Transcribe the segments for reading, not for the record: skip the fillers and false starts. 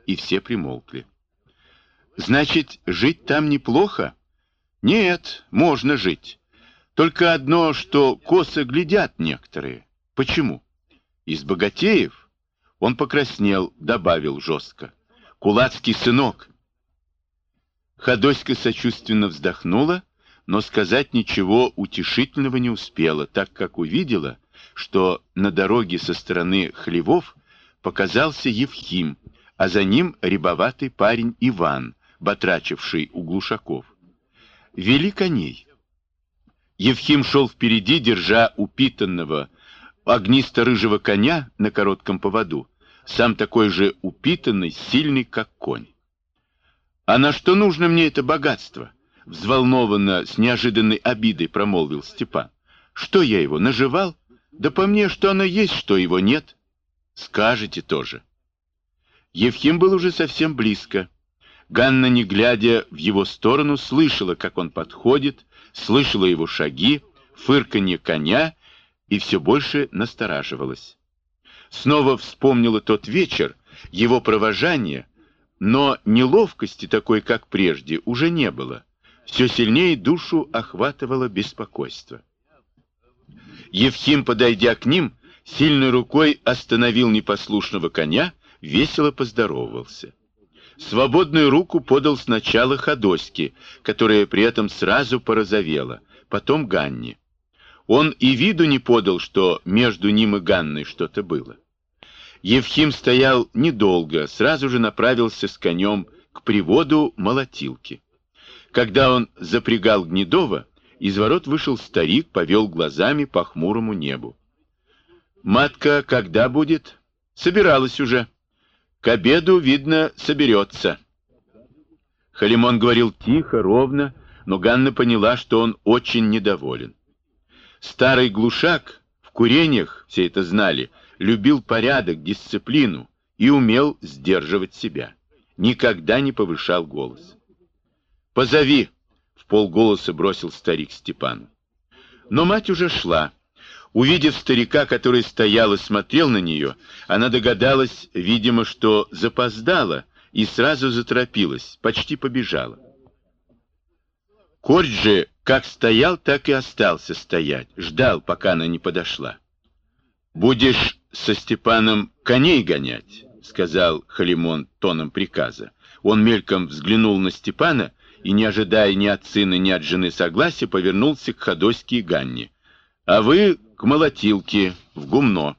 и все примолкли. «Значит, жить там неплохо?» «Нет, можно жить. Только одно, что косо глядят некоторые. Почему?» «Из богатеев?» Он покраснел, добавил жестко. «Кулацкий сынок». Ходоська сочувственно вздохнула, но сказать ничего утешительного не успела, так как увидела, что на дороге со стороны хлевов показался Евхим, а за ним рябоватый парень Иван, батрачивший у глушаков. Вели коней. Евхим шел впереди, держа упитанного, огнисто-рыжего коня на коротком поводу, сам такой же упитанный, сильный, как конь. «А на что нужно мне это богатство?» — взволнованно, с неожиданной обидой промолвил Степан. «Что я его, наживал? Да по мне, что оно есть, что его нет. Скажете тоже». Евхим был уже совсем близко. Ганна, не глядя в его сторону, слышала, как он подходит, слышала его шаги, фырканье коня и все больше настораживалась. Снова вспомнила тот вечер, его провожание, но неловкости такой, как прежде, уже не было. Все сильнее душу охватывало беспокойство. Евхим, подойдя к ним, сильной рукой остановил непослушного коня, весело поздоровался. Свободную руку подал сначала Ходоське, которая при этом сразу порозовела, потом Ганне. Он и виду не подал, что между ним и Ганной что-то было. Евхим стоял недолго, сразу же направился с конем к приводу молотилки. Когда он запрягал Гнедова, из ворот вышел старик, повел глазами по хмурому небу. «Матка когда будет?» «Собиралась уже. К обеду, видно, соберется». Халимон говорил тихо, ровно, но Ганна поняла, что он очень недоволен. Старый глушак, в курениях, все это знали, любил порядок, дисциплину и умел сдерживать себя. Никогда не повышал голос. «Позови!» — вполголоса бросил старик Степану. Но мать уже шла. Увидев старика, который стоял и смотрел на нее, она догадалась, видимо, что запоздала, и сразу заторопилась, почти побежала. Корч же как стоял, так и остался стоять, ждал, пока она не подошла. «Будешь со Степаном коней гонять», — сказал Халимон тоном приказа. Он мельком взглянул на Степана и, не ожидая ни от сына, ни от жены согласия, повернулся к Ходоське и Ганне. «А вы к молотилке, в гумно».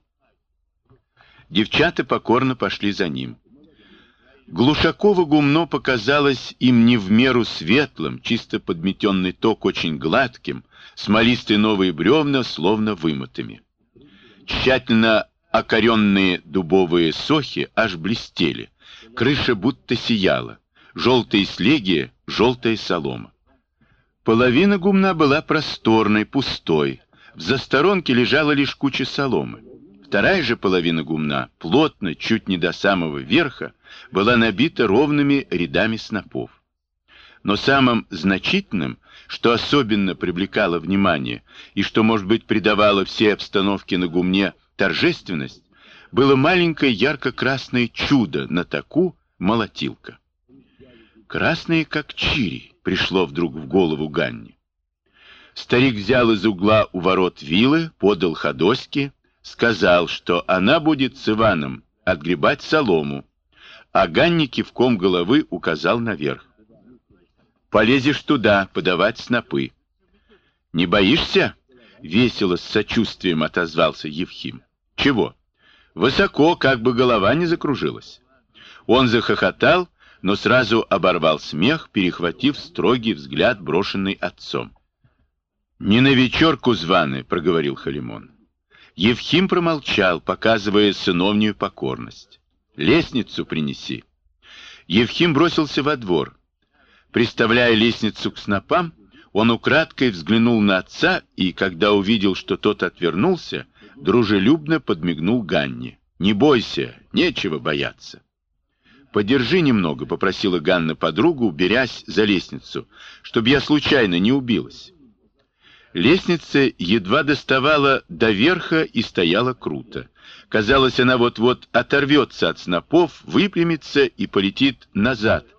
Девчата покорно пошли за ним. Глушаково гумно показалось им не в меру светлым, чисто подметенный ток очень гладким, смолистые новые бревна словно вымытыми. Тщательно окоренные дубовые сохи аж блестели, крыша будто сияла, желтые слеги, желтая солома. Половина гумна была просторной, пустой, в засторонке лежала лишь куча соломы. Вторая же половина гумна, плотно, чуть не до самого верха, была набита ровными рядами снопов. Но самым значительным, что особенно привлекало внимание и что, может быть, придавало всей обстановке на гумне торжественность, было маленькое ярко-красное чудо на таку молотилка. «Красное, как чири», — пришло вдруг в голову Ганне. Старик взял из угла у ворот вилы, подал Ходоське, сказал, что она будет с Иваном отгребать солому, а Ганне кивком головы указал наверх. «Полезешь туда подавать снопы». «Не боишься?» — весело с сочувствием отозвался Евхим. «Чего? Высоко, как бы голова не закружилась». Он захохотал, но сразу оборвал смех, перехватив строгий взгляд, брошенный отцом. «Не на вечерку званы», — проговорил Халимон. Евхим промолчал, показывая сыновнюю покорность. «Лестницу принеси». Евхим бросился во двор. Приставляя лестницу к снопам, он украдкой взглянул на отца и, когда увидел, что тот отвернулся, дружелюбно подмигнул Ганне. «Не бойся, нечего бояться». «Подержи немного», — попросила Ганна подругу, берясь за лестницу, «чтобы я случайно не убилась». Лестница едва доставала до верха и стояла круто. Казалось, она вот-вот оторвется от снопов, выпрямится и полетит назад,